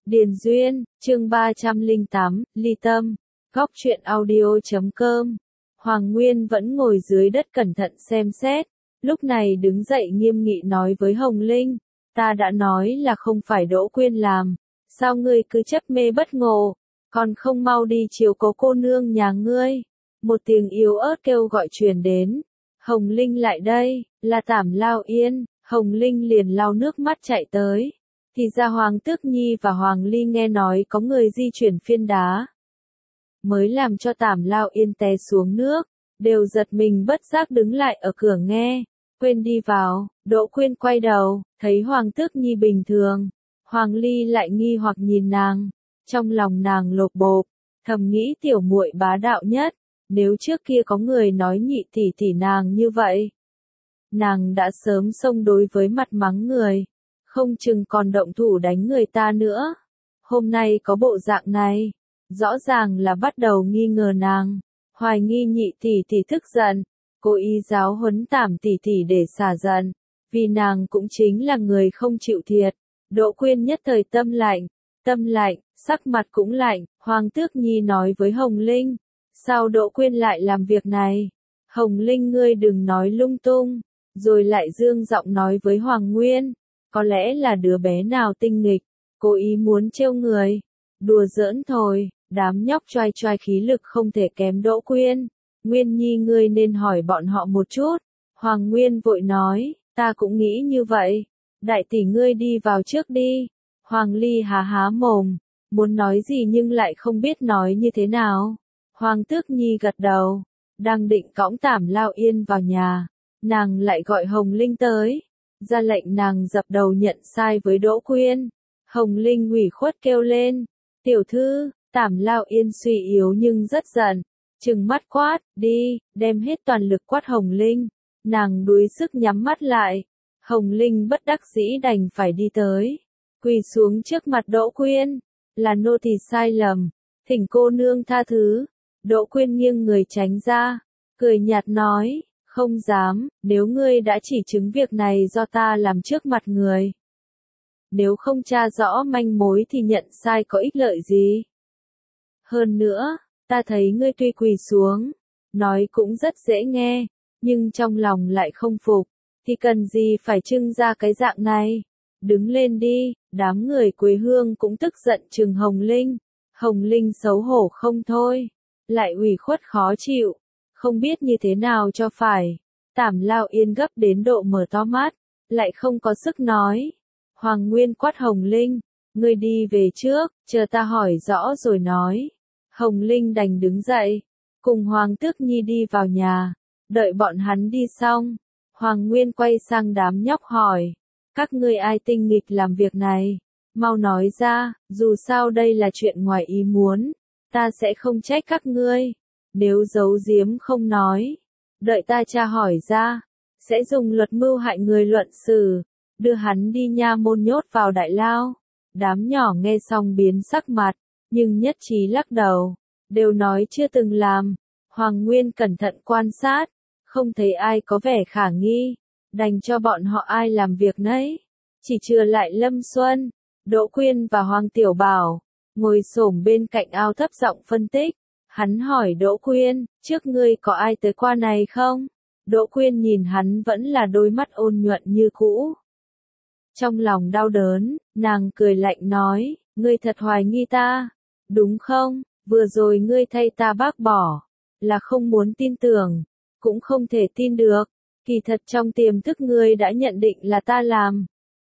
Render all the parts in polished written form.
Điền Duyên, chương 308, ly tâm. Góc truyện audio.com. Hoàng Nguyên vẫn ngồi dưới đất cẩn thận xem xét, lúc này đứng dậy nghiêm nghị nói với Hồng Linh, ta đã nói là không phải Đỗ Quyên làm, sao ngươi cứ chấp mê bất ngộ, còn không mau đi chiều cố cô nương nhà ngươi. Một tiếng yếu ớt kêu gọi truyền đến, Hồng Linh lại đây, là Tảm Lao Yên. Hồng Linh liền lau nước mắt chạy tới. Thì ra Hoàng Tước Nhi và Hoàng Ly nghe nói có người di chuyển phiên đá, mới làm cho Tảm Lao Yên té xuống nước, đều giật mình bất giác đứng lại ở cửa nghe. Quên đi vào, Đỗ Quyên quay đầu, thấy Hoàng Tước Nhi bình thường, Hoàng Ly lại nghi hoặc nhìn nàng, trong lòng nàng lột bột, thầm nghĩ tiểu muội bá đạo nhất, nếu trước kia có người nói nhị tỷ tỷ nàng như vậy, nàng đã sớm xông đối với mặt mắng người, không chừng còn động thủ đánh người ta nữa. Hôm nay có bộ dạng này, rõ ràng là bắt đầu nghi ngờ nàng, hoài nghi nhị tỷ tỷ tức giận, cố ý giáo huấn Tảm tỷ tỷ để xả giận, vì nàng cũng chính là người không chịu thiệt. Đỗ Quyên nhất thời tâm lạnh, sắc mặt cũng lạnh. Hoàng Tước Nhi nói với Hồng Linh, sao Đỗ Quyên lại làm việc này? Hồng Linh ngươi đừng nói lung tung. Rồi lại dương giọng nói với Hoàng Nguyên, có lẽ là đứa bé nào tinh nghịch, cố ý muốn trêu người, đùa giỡn thôi. Đám nhóc choai choai khí lực không thể kém Đỗ Quyên, Nguyên Nhi ngươi nên hỏi bọn họ một chút. Hoàng Nguyên vội nói, ta cũng nghĩ như vậy, đại tỷ ngươi đi vào trước đi. Hoàng Ly há há mồm, muốn nói gì nhưng lại không biết nói như thế nào. Hoàng Tước Nhi gật đầu, đang định cõng Tảm Lao Yên vào nhà, nàng lại gọi Hồng Linh tới, ra lệnh nàng dập đầu nhận sai với Đỗ Quyên. Hồng Linh ủy khuất kêu lên, tiểu thư. Tảm Lao Yên suy yếu nhưng rất giận, trừng mắt quát, đi, đem hết toàn lực quát Hồng Linh. Nàng đuối sức nhắm mắt lại, Hồng Linh bất đắc dĩ đành phải đi tới, quỳ xuống trước mặt Đỗ Quyên, là nô tỳ sai lầm, thỉnh cô nương tha thứ. Đỗ Quyên nghiêng người tránh ra, cười nhạt nói, không dám, nếu ngươi đã chỉ chứng việc này do ta làm trước mặt người. Nếu không tra rõ manh mối thì nhận sai có ích lợi gì? Hơn nữa, ta thấy ngươi tuy quỳ xuống, nói cũng rất dễ nghe, nhưng trong lòng lại không phục, thì cần gì phải trưng ra cái dạng này? Đứng lên đi. Đám người Quế Hương cũng tức giận trừng Hồng Linh. Hồng Linh xấu hổ không thôi, lại ủy khuất khó chịu, không biết như thế nào cho phải. Tảm Lao Yên gấp đến độ mở to mắt, lại không có sức nói. Hoàng Nguyên quát Hồng Linh, ngươi đi về trước, chờ ta hỏi rõ rồi nói. Hồng Linh đành đứng dậy, cùng Hoàng Tước Nhi đi vào nhà. Đợi bọn hắn đi xong, Hoàng Nguyên quay sang đám nhóc hỏi, các ngươi ai tinh nghịch làm việc này? Mau nói ra, dù sao đây là chuyện ngoài ý muốn, ta sẽ không trách các ngươi. Nếu giấu giếm không nói, đợi ta tra hỏi ra, sẽ dùng luật mưu hại người luận xử, đưa hắn đi nha môn nhốt vào đại lao. Đám nhỏ nghe xong biến sắc mặt, nhưng nhất trí lắc đầu, đều nói chưa từng làm. Hoàng Nguyên cẩn thận quan sát, không thấy ai có vẻ khả nghi, đành cho bọn họ ai làm việc nấy. Chỉ trừ lại Lâm Xuân, Đỗ Quyên và Hoàng Tiểu Bảo, ngồi xổm bên cạnh ao thấp giọng phân tích. Hắn hỏi Đỗ Quyên, trước ngươi có ai tới qua này không? Đỗ Quyên nhìn hắn vẫn là đôi mắt ôn nhuận như cũ. Trong lòng đau đớn, nàng cười lạnh nói, ngươi thật hoài nghi ta, đúng không? Vừa rồi ngươi thay ta bác bỏ, là không muốn tin tưởng, cũng không thể tin được, kỳ thật trong tiềm thức ngươi đã nhận định là ta làm.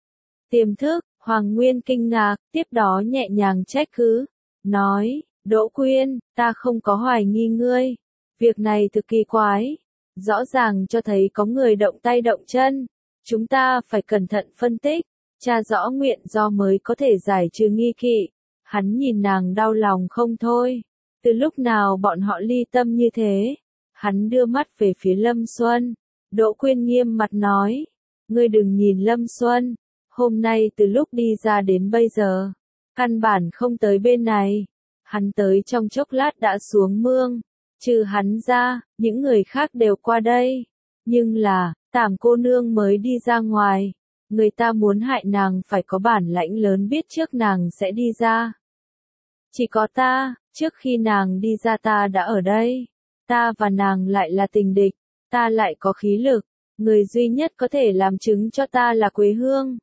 Tiềm thức? Hoàng Nguyên kinh ngạc, tiếp đó nhẹ nhàng trách cứ, nói, Đỗ Quyên, ta không có hoài nghi ngươi, việc này thực kỳ quái, rõ ràng cho thấy có người động tay động chân, chúng ta phải cẩn thận phân tích, tra rõ nguyện do mới có thể giải trừ nghi kỵ. Hắn nhìn nàng đau lòng không thôi, từ lúc nào bọn họ ly tâm như thế? Hắn đưa mắt về phía Lâm Xuân, Đỗ Quyên nghiêm mặt nói, ngươi đừng nhìn Lâm Xuân, hôm nay từ lúc đi ra đến bây giờ, căn bản không tới bên này, hắn tới trong chốc lát đã xuống mương, trừ hắn ra, những người khác đều qua đây, nhưng là, Tảm cô nương mới đi ra ngoài, người ta muốn hại nàng phải có bản lãnh lớn biết trước nàng sẽ đi ra. Chỉ có ta, trước khi nàng đi ra ta đã ở đây. Ta và nàng lại là tình địch, ta lại có khí lực, người duy nhất có thể làm chứng cho ta là Quế Hương.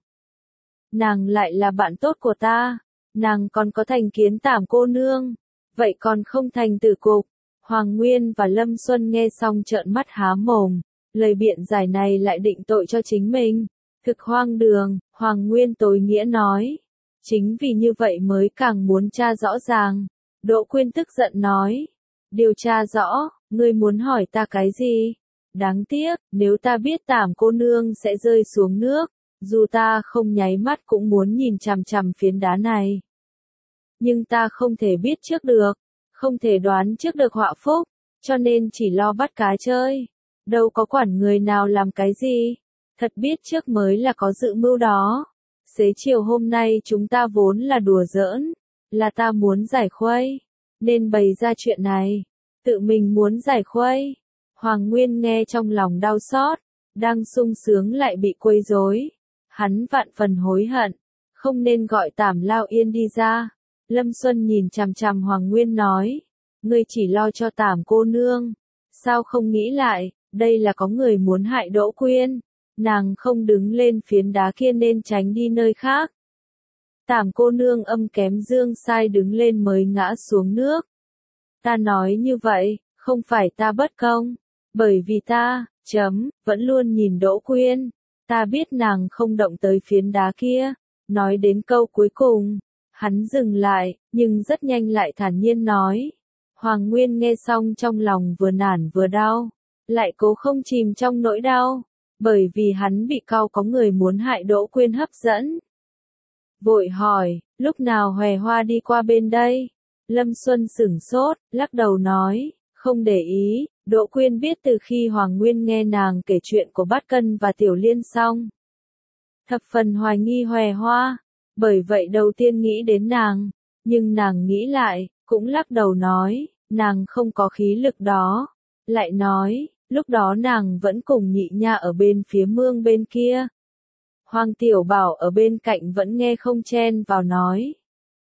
Nàng lại là bạn tốt của ta, nàng còn có thành kiến Tảm cô nương, vậy còn không thành tử cục. Hoàng Nguyên và Lâm Xuân nghe xong trợn mắt há mồm, lời biện giải này lại định tội cho chính mình. Thực hoang đường, Hoàng Nguyên tối nghĩa nói. Chính vì như vậy mới càng muốn tra rõ ràng. Đỗ Quyên tức giận nói. Điều tra rõ, ngươi muốn hỏi ta cái gì? Đáng tiếc, nếu ta biết Tảm cô nương sẽ rơi xuống nước, dù ta không nháy mắt cũng muốn nhìn chằm chằm phiến đá này. Nhưng ta không thể biết trước được, không thể đoán trước được họa phúc, cho nên chỉ lo bắt cá chơi. Đâu có quản người nào làm cái gì, thật biết trước mới là có dự mưu đó. Xế chiều hôm nay chúng ta vốn là đùa giỡn, là ta muốn giải khuây, nên bày ra chuyện này, tự mình muốn giải khuây. Hoàng Nguyên nghe trong lòng đau xót, đang sung sướng lại bị quấy rối. Hắn vạn phần hối hận, không nên gọi Tảm Lao Yên đi ra. Lâm Xuân nhìn chằm chằm Hoàng Nguyên nói, ngươi chỉ lo cho Tảm cô nương, sao không nghĩ lại, đây là có người muốn hại Đỗ Quyên, nàng không đứng lên phiến đá kia nên tránh đi nơi khác. Tảm cô nương âm kém dương sai đứng lên mới ngã xuống nước. Ta nói như vậy, không phải ta bất công, bởi vì ta, vẫn luôn nhìn Đỗ Quyên, ta biết nàng không động tới phiến đá kia. Nói đến câu cuối cùng, hắn dừng lại, nhưng rất nhanh lại thản nhiên nói. Hoàng Nguyên nghe xong trong lòng vừa nản vừa đau, lại cố không chìm trong nỗi đau, bởi vì hắn bị có người muốn hại Đỗ Quyên hấp dẫn. Vội hỏi, lúc nào Hòe Hoa đi qua bên đây? Lâm Xuân sửng sốt, lắc đầu nói, không để ý. Đỗ Quyên biết từ khi Hoàng Nguyên nghe nàng kể chuyện của Bát Cân và Tiểu Liên xong, thập phần hoài nghi Hòe Hoa, bởi vậy đầu tiên nghĩ đến nàng, nhưng nàng nghĩ lại, cũng lắc đầu nói, nàng không có khí lực đó. Lại nói, lúc đó nàng vẫn cùng Nhị Nha ở bên phía mương bên kia. Hoàng Tiểu Bảo ở bên cạnh vẫn nghe không chen vào nói.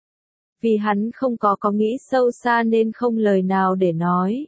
Vì hắn không có nghĩ sâu xa nên không lời nào để nói.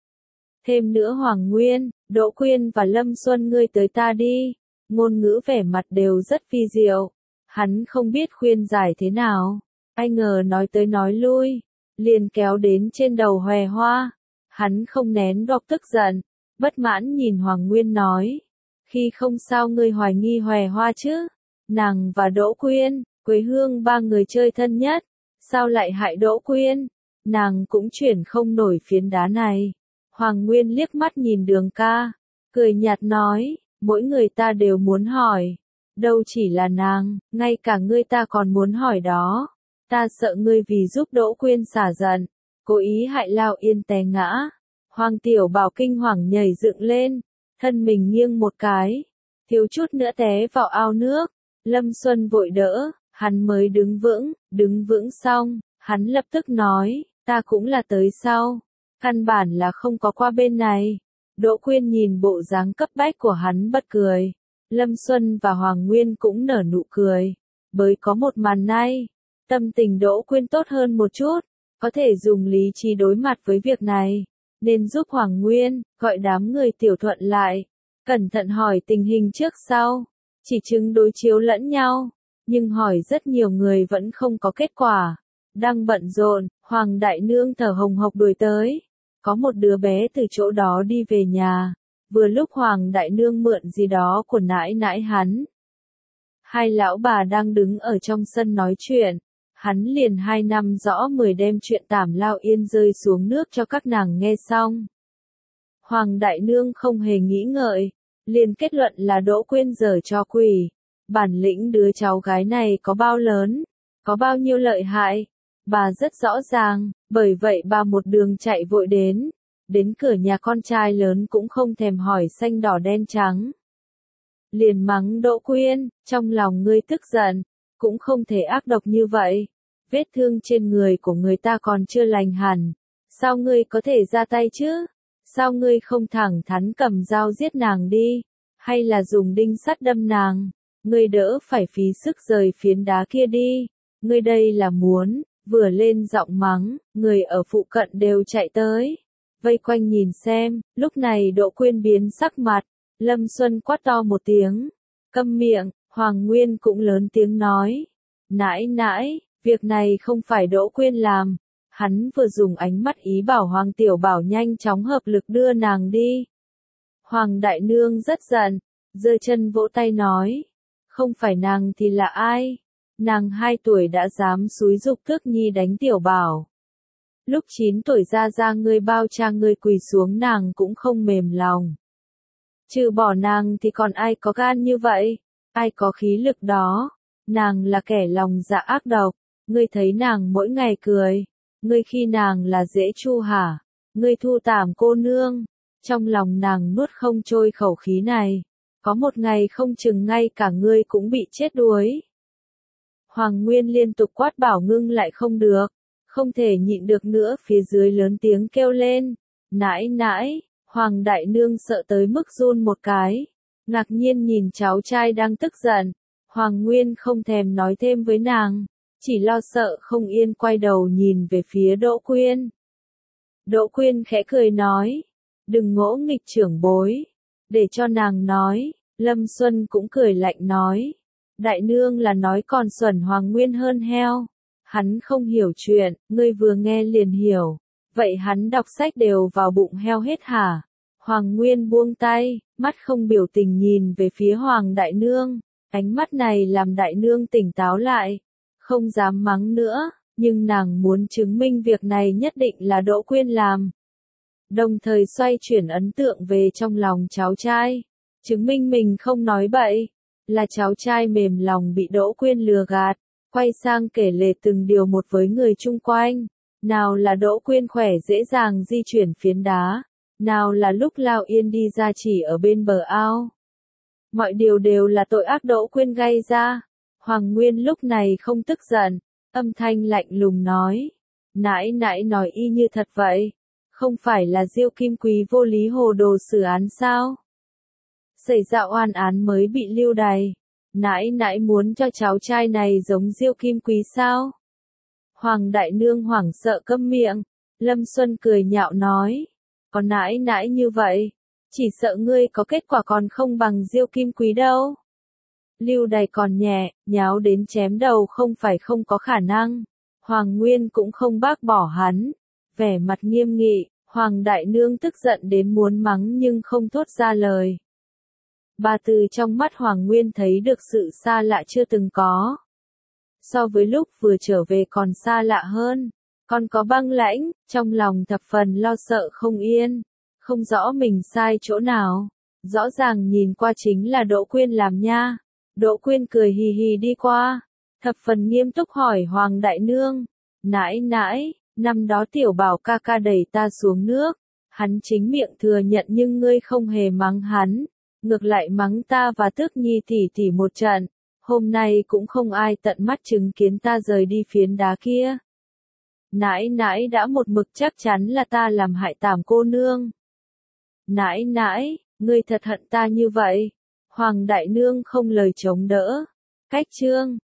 Thêm nữa Hoàng Nguyên, Đỗ Quyên và Lâm Xuân ngươi tới ta đi. Ngôn ngữ vẻ mặt đều rất vi diệu. Hắn không biết khuyên giải thế nào. Ai ngờ nói tới nói lui, liền kéo đến trên đầu Hòe Hoa. Hắn không nén được tức giận, bất mãn nhìn Hoàng Nguyên nói. Khi không sao ngươi hoài nghi Hòe Hoa chứ? Nàng và Đỗ Quyên, Quế Hương ba người chơi thân nhất. Sao lại hại Đỗ Quyên? Nàng cũng chuyển không nổi phiến đá này. Hoàng Nguyên liếc mắt nhìn Đường Ca, cười nhạt nói, mỗi người ta đều muốn hỏi. Đâu chỉ là nàng, ngay cả ngươi ta còn muốn hỏi đó. Ta sợ ngươi vì giúp Đỗ Quyên xả giận, cố ý hại Lao Yên té ngã. Hoàng Tiểu Bảo kinh hoàng nhảy dựng lên, thân mình nghiêng một cái, thiếu chút nữa té vào ao nước. Lâm Xuân vội đỡ, hắn mới đứng vững xong, hắn lập tức nói, ta cũng là tới sau, căn bản là không có qua bên này. Đỗ Quyên nhìn bộ dáng cấp bách của hắn bật cười. Lâm Xuân và Hoàng Nguyên cũng nở nụ cười, bởi có một màn này, tâm tình Đỗ Quyên tốt hơn một chút, có thể dùng lý trí đối mặt với việc này, nên giúp Hoàng Nguyên gọi đám người Tiểu Thuận lại, cẩn thận hỏi tình hình trước sau, chỉ chứng đối chiếu lẫn nhau, nhưng hỏi rất nhiều người vẫn không có kết quả. Đang bận rộn, Hoàng Đại Nương thở hồng hộc đuổi tới, có một đứa bé từ chỗ đó đi về nhà. Vừa lúc Hoàng Đại Nương mượn gì đó của nãi nãi hắn. Hai lão bà đang đứng ở trong sân nói chuyện. Hắn liền 2 năm rõ 10 đêm chuyện Tảm Lao Yên rơi xuống nước cho các nàng nghe xong. Hoàng Đại Nương không hề nghĩ ngợi, liền kết luận là Đỗ Quyên giở trò quỷ. Bản lĩnh đứa cháu gái này có bao lớn, có bao nhiêu lợi hại, bà rất rõ ràng, bởi vậy bà một đường chạy vội đến cửa nhà con trai lớn cũng không thèm hỏi xanh đỏ đen trắng. Liền mắng Đỗ Quyên, trong lòng ngươi tức giận, cũng không thể ác độc như vậy. Vết thương trên người của người ta còn chưa lành hẳn, sao ngươi có thể ra tay chứ? Sao ngươi không thẳng thắn cầm dao giết nàng đi, hay là dùng đinh sắt đâm nàng? ngươi đỡ phải phí sức rời phiến đá kia đi, ngươi đây là muốn, vừa lên giọng mắng, người ở phụ cận đều chạy tới, vây quanh nhìn xem, lúc này Đỗ Quyên biến sắc mặt, Lâm Xuân quát to một tiếng, câm miệng, Hoàng Nguyên cũng lớn tiếng nói, nãi nãi, việc này không phải Đỗ Quyên làm, hắn vừa dùng ánh mắt ý bảo Hoàng Tiểu Bảo nhanh chóng hợp lực đưa nàng đi. Hoàng Đại Nương rất giận, giơ chân vỗ tay nói, không phải nàng thì là ai? Nàng 2 tuổi đã dám xúi giục Tước Nhi đánh Tiểu Bảo. Lúc 9 tuổi ra ngươi bao cha ngươi quỳ xuống nàng cũng không mềm lòng. Trừ bỏ nàng thì còn ai có gan như vậy? Ai có khí lực đó? Nàng là kẻ lòng dạ ác độc, ngươi thấy nàng mỗi ngày cười, ngươi khi nàng là dễ chu hả? Ngươi thu tảm cô nương, trong lòng nàng nuốt không trôi khẩu khí này, có một ngày không chừng ngay cả ngươi cũng bị chết đuối. Hoàng Nguyên liên tục quát bảo ngưng lại không được, không thể nhịn được nữa, phía dưới lớn tiếng kêu lên, nãi nãi, Hoàng Đại Nương sợ tới mức run một cái, ngạc nhiên nhìn cháu trai đang tức giận, Hoàng Nguyên không thèm nói thêm với nàng, chỉ lo sợ không yên quay đầu nhìn về phía Đỗ Quyên. Đỗ Quyên khẽ cười nói, đừng ngỗ nghịch trưởng bối, để cho nàng nói, Lâm Xuân cũng cười lạnh nói, Đại Nương là nói còn xuẩn Hoàng Nguyên hơn heo, hắn không hiểu chuyện, ngươi vừa nghe liền hiểu, vậy hắn đọc sách đều vào bụng heo hết hả? Hoàng Nguyên buông tay, mắt không biểu tình nhìn về phía Hoàng Đại Nương, ánh mắt này làm Đại Nương tỉnh táo lại, không dám mắng nữa, nhưng nàng muốn chứng minh việc này nhất định là Đỗ Quyên làm. Đồng thời xoay chuyển ấn tượng về trong lòng cháu trai, chứng minh mình không nói bậy, là cháu trai mềm lòng bị Đỗ Quyên lừa gạt, quay sang kể lể từng điều một với người chung quanh, nào là Đỗ Quyên khỏe dễ dàng di chuyển phiến đá, nào là lúc Lao Yên đi ra chỉ ở bên bờ ao. Mọi điều đều là tội ác Đỗ Quyên gây ra. Hoàng Nguyên lúc này không tức giận, âm thanh lạnh lùng nói, nãi nãi nói y như thật vậy, không phải là Diêu Kim Quý vô lý hồ đồ xử án sao? Xảy ra oan án mới bị lưu đày, nãi nãi muốn cho cháu trai này giống Diêu Kim Quý sao? Hoàng Đại Nương hoảng sợ câm miệng, Lâm Xuân cười nhạo nói, còn nãi nãi như vậy, chỉ sợ ngươi có kết quả còn không bằng Diêu Kim Quý đâu. Lưu đày còn nhẹ, nháo đến chém đầu không phải không có khả năng. Hoàng Nguyên cũng không bác bỏ hắn, vẻ mặt nghiêm nghị, Hoàng Đại Nương tức giận đến muốn mắng nhưng không thốt ra lời. Bà từ trong mắt Hoàng Nguyên thấy được sự xa lạ chưa từng có. So với lúc vừa trở về còn xa lạ hơn, còn có băng lãnh, trong lòng thập phần lo sợ không yên, không rõ mình sai chỗ nào, rõ ràng nhìn qua chính là Đỗ Quyên làm nha. Đỗ Quyên cười hì hì đi qua, thập phần nghiêm túc hỏi Hoàng Đại Nương, nãi nãi, năm đó Tiểu Bảo ca ca đẩy ta xuống nước, hắn chính miệng thừa nhận nhưng ngươi không hề mắng hắn, ngược lại mắng ta và Tước Nhi tỷ tỷ một trận, hôm nay cũng không ai tận mắt chứng kiến ta rời đi phiến đá kia. Nãi nãi đã một mực chắc chắn là ta làm hại Tảm cô nương. Nãi nãi, ngươi thật hận ta như vậy. Hoàng Đại Nương không lời chống đỡ. Cách chương